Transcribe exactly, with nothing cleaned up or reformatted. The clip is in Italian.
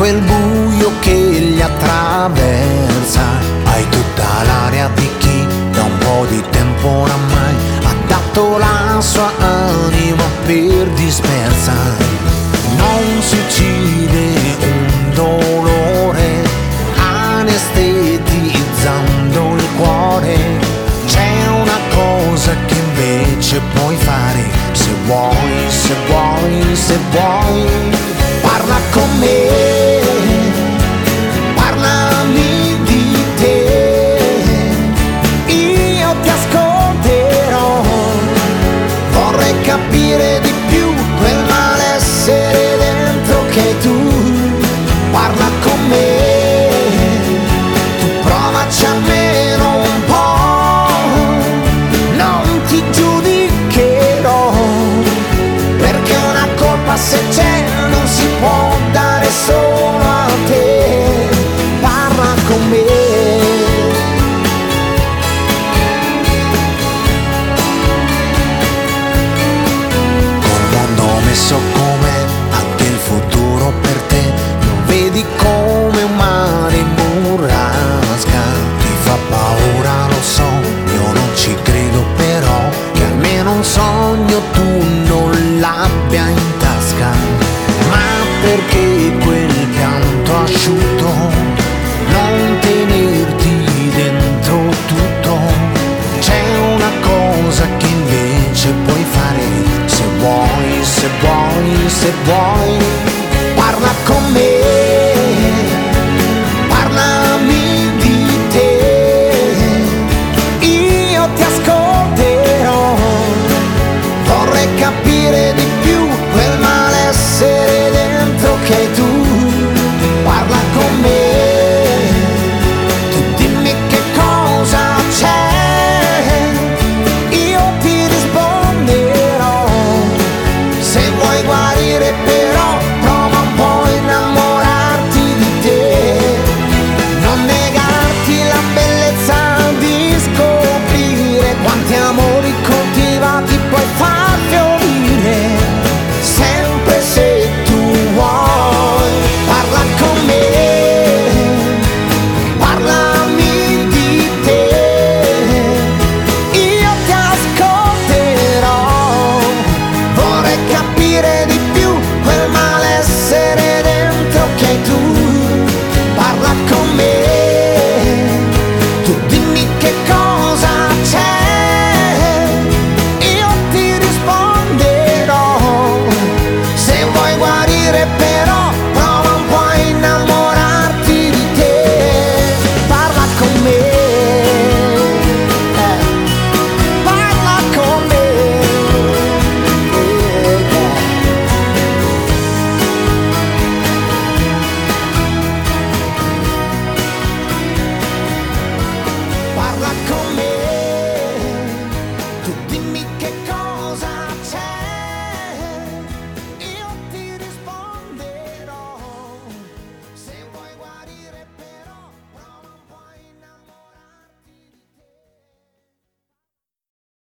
quel buio che li attraversa. Hai tutta l'aria di chi da un po' di tempo oramai ha dato la sua anima per dispersa. Non si uccide un dolore anestetizzando il cuore. C'è una cosa che invece puoi fare, se vuoi, se vuoi, se vuoi. Parla con me, parlami di te, io ti ascolterò. Vorrei capire di più quel malessere dentro che hai tu. Parla con me, tu provaci almeno un po', non ti giudicherò, perché una colpa se c'è non si può dare solo a te. Parla con me. Col mondo messo com'è, anche il futuro per te lo vedi come un mare in burrasca. Ti fa paura, lo so, io non ci credo, però che almeno un sogno tu non l'abbia in tasca. Ma perché quel pianto asciutto, non tenerti dentro tutto? C'è una cosa che invece puoi fare, se vuoi, se vuoi, se vuoi.